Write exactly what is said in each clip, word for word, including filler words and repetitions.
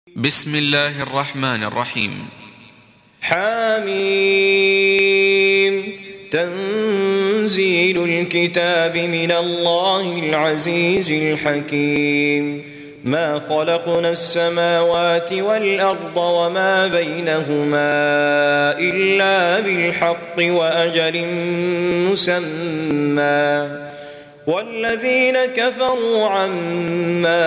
بسم الله الرحمن الرحيم. حميم. تنزيل الكتاب من الله العزيز الحكيم. ما خلقنا السماوات والأرض وما بينهما إلا بالحق وأجل مسمى، والذين كفروا عما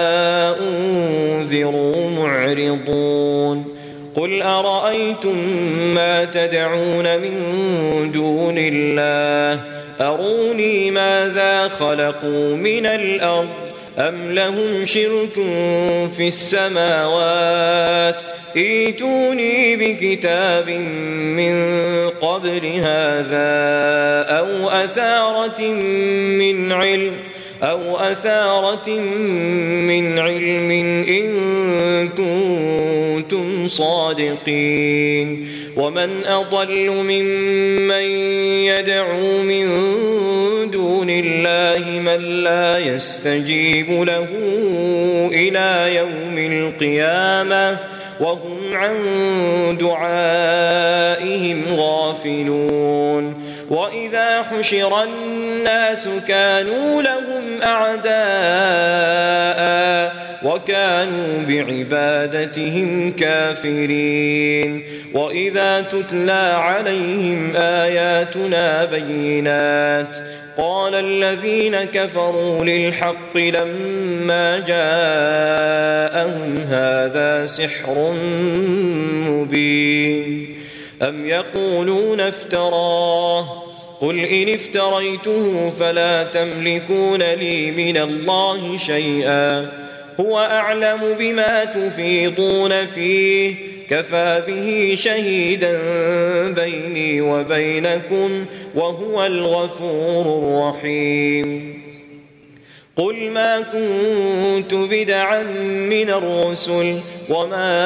أنذروا معرضون. قل أرأيتم ما تدعون من دون الله أروني ماذا خلقوا من الأرض أم لهم شرك في السماوات ائتوني بكتاب من قبل هذا أو أثارة من علم أو أثارة من علم إن كنتم صادقين. ومن أضل ممن يدعو من دون الله من لا يستجيب له إلى يوم القيامة وهم عن دعائهم غافلون. وإذا حشر الناس كانوا لهم أعداء وكانوا بعبادتهم كافرين. وإذا تتلى عليهم آياتنا بينات قال الذين كفروا للحق لما جاءهم هذا سحر مبين. أم يقولون افتراه قل إن افتريته فلا تملكون لي من الله شيئا هو أعلم بما تفيضون فيه كفى به شهيدا بيني وبينكم وهو الغفور الرحيم. قل ما كنت بدعا من الرسل وما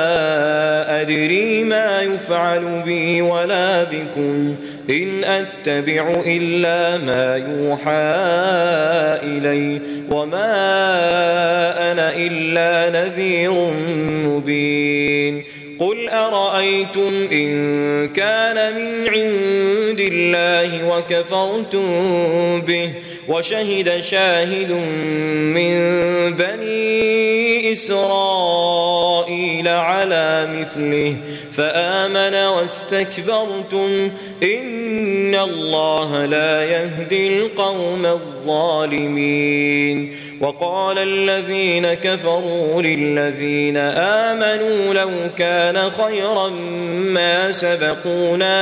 أدري ما يفعل بي ولا بكم إن أتبع إلا ما يوحى إلي وما أنا إلا نذير مبين. قل أرأيتم إن كان من عند الله وكفرتم به وشهد شاهد من بني إسرائيل على مثله فآمن واستكبرتم إن الله لا يهدي القوم الظالمين. وقال الذين كفروا للذين آمنوا لو كان خيرا ما سبقونا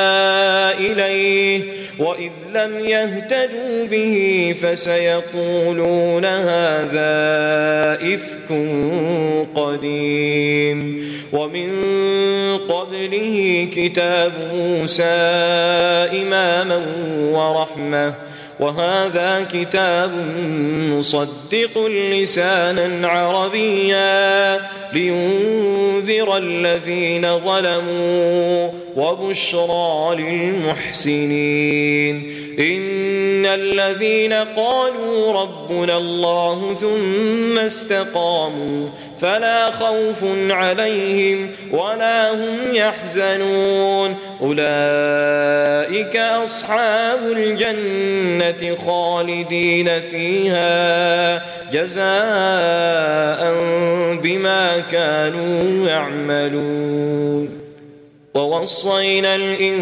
إليه وإذ لم يهتدوا به فسيقولون هذا إفك قديم. ومن قبله كتاب موسى إماما ورحمة وهذا كتاب مصدق لسانا عربيا لينذر الذين ظلموا وبشرى للمحسنين. إن الذين قالوا ربنا الله ثم استقاموا فلا خوف عليهم ولا هم يحزنون أولئك أصحاب الجنة خالدين فيها جزاء بما كانوا يعملون. ووصينا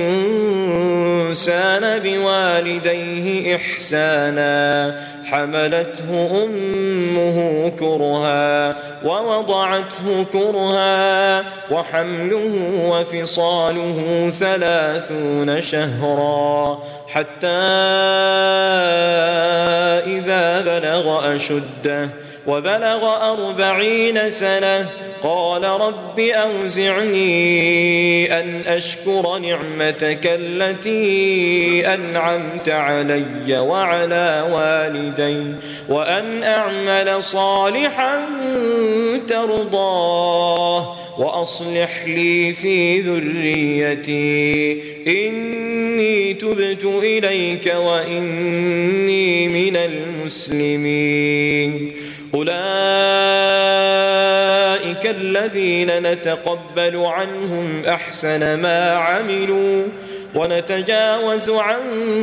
الإنسان بوالديه إحسانا حملته أمه كرها ووضعته كرها وحمله وفصاله ثلاثون شهرا حتى إذا بلغ أشده وبلغ أربعين سنة قال رب أوزعني أن أشكر نعمتك التي أنعمت علي وعلى والدي وأن أعمل صالحا ترضاه وأصلح لي في ذريتي إني تبت إليك وإني من المسلمين. أولئك أولئك الذين نتقبل عنهم أحسن ما عملوا ونتجاوز عن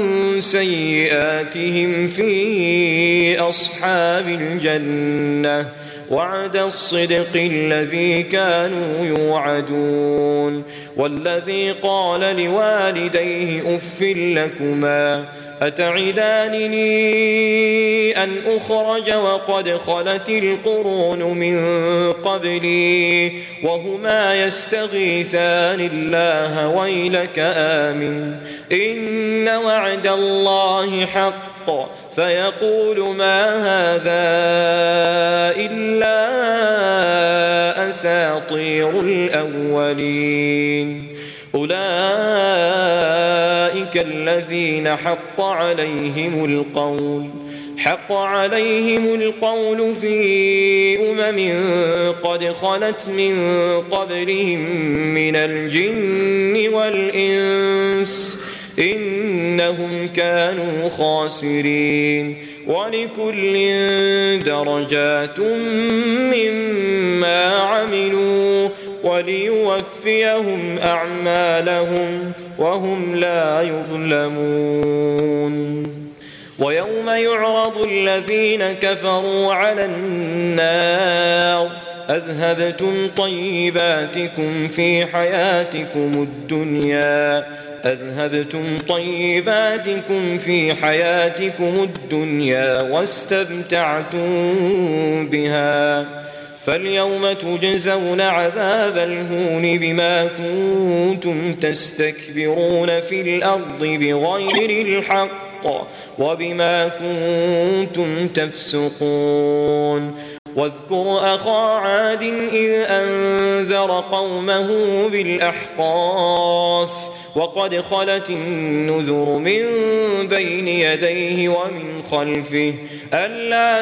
سيئاتهم في أصحاب الجنة وعد الصدق الذي كانوا يوعدون. والذي قال لوالديه أف لكما أتعدانني أن أخرج وقد خلت القرون من قبلي وهما يستغيثان الله ويلك آمن إن وعد الله حق فيقول ما هذا إلا أساطير الأولين. أولئك الذين حق عليهم القول حق عليهم القول في أمم قد خلت من قبلهم من الجن والإنس إنهم كانوا خاسرين. ولكل درجات مما عملوا وليوفيهم أعمالهم وهم لا يظلمون. ويوم يعرض الذين كفروا على النار أذهبتم طيباتكم في حياتكم الدنيا أذهبتم طيباتكم في حياتكم الدنيا واستمتعتم بها فاليوم تجزون عذاب الهون بما كنتم تستكبرون في الأرض بغير الحق وبما كنتم تفسقون. واذكر أخا عاد إذ أنذر قومه بالأحقاف وقد خلت النذر من بين يديه ومن خلفه ألا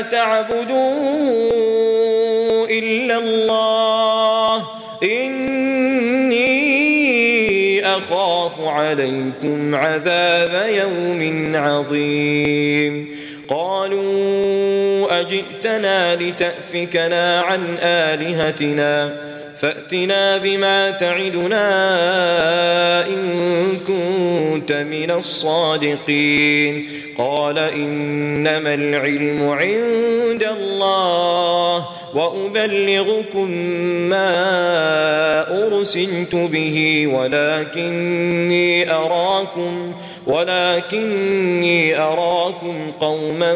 تعبدوا إلا الله إني أخاف عليكم عذاب يوم عظيم. قالوا أجئتنا لتأفكنا عن آلهتنا فأتنا بما تعدنا إن كنت من الصادقين. قال إنما العلم عند الله وأبلغكم ما أرسلت به ولكني أراكم ولكني أراكم قوما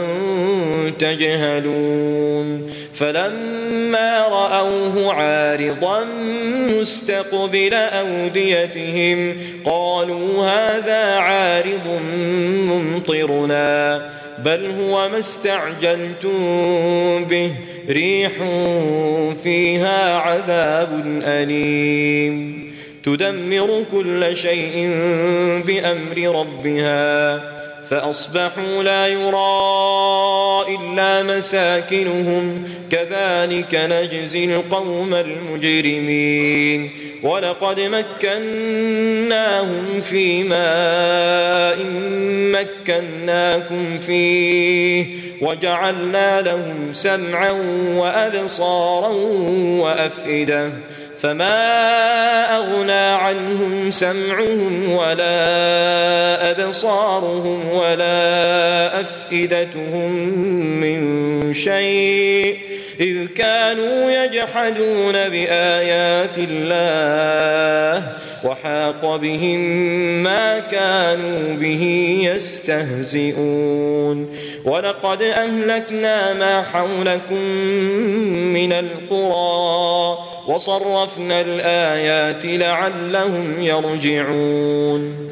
تجهلون. فلما رأوه عارضا مستقبل أوديتهم قالوا هذا عارض ممطرنا بل هو ما استعجلتم به ريح فيها عذاب أليم تدمر كل شيء بأمر ربها فأصبحوا لا يرى إلا مساكنهم كذلك نجزي القوم المجرمين. ولقد مكناهم في ماء مكناكم فيه وجعلنا لهم سمعا وأبصارا وأفئدة فما أغنى عنهم سمعهم ولا أبصارهم ولا أفئدتهم من شيء إذ كانوا يجحدون بآيات الله وحاق بهم ما كانوا به يستهزئون. ولقد أهلكنا ما حولكم من القرى وصرفنا الآيات لعلهم يرجعون.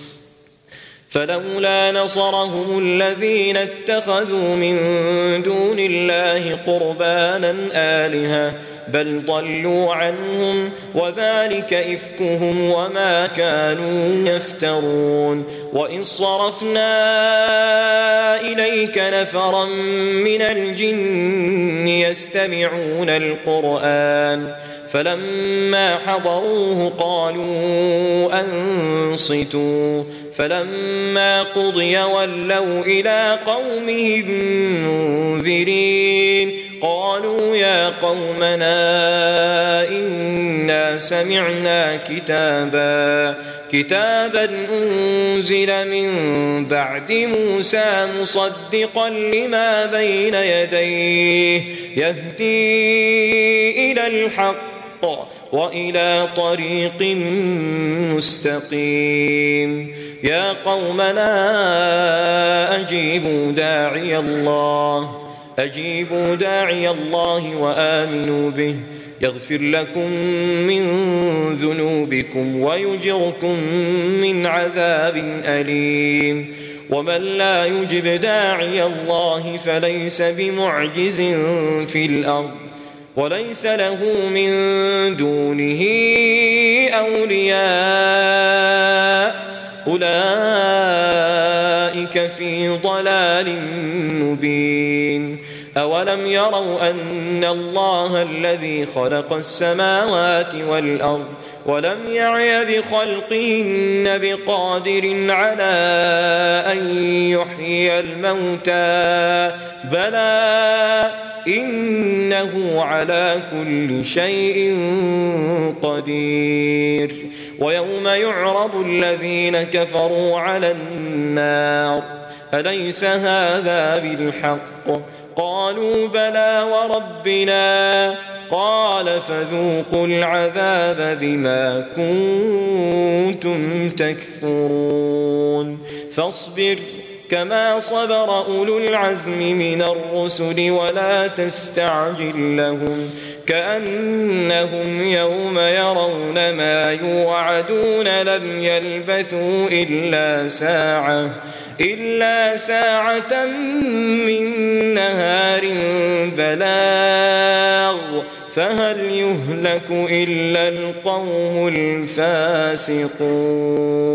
فلولا نصرهم الذين اتخذوا من دون الله قربانا آلهة بل ضلوا عنهم وذلك إفكهم وما كانوا يفترون. وإذ صرفنا إليك نفرا من الجن يستمعون القرآن فلما حضروه قالوا أنصتوا فلما قضي ولوا إلى قومهم منذرين قالوا يا قومنا إنا سمعنا كتابا كتابا أنزل من بعد موسى مصدقا لما بين يديه يهدي إلى الحق وإلى طريق مستقيم يا قومنا أجيبوا داعي الله أجيبوا داعي الله وآمنوا به يغفر لكم من ذنوبكم ويجركم من عذاب أليم ومن لا يجب داعي الله فليس بمعجز في الأرض وليس له من دونه أولياء أولئك في ضلال مبين أولم يروا أن الله الذي خلق السماوات والأرض ولم يعي بخلقهن بقادر على أن يحيي الموتى بلى إنه على كل شيء قدير ويوم يعرض الذين كفروا على النار أليس هذا بالحق قالوا بلى وربنا قال فذوقوا العذاب بما كنتم تكفرون فاصبر كما صبر أولو العزم من الرسل ولا تستعجل لهم كأنهم يوم يرون ما يوعدون لم يلبثوا إلا ساعة إلا ساعة من نهار بلاغ فهل يهلك إلا القوم الفاسقون.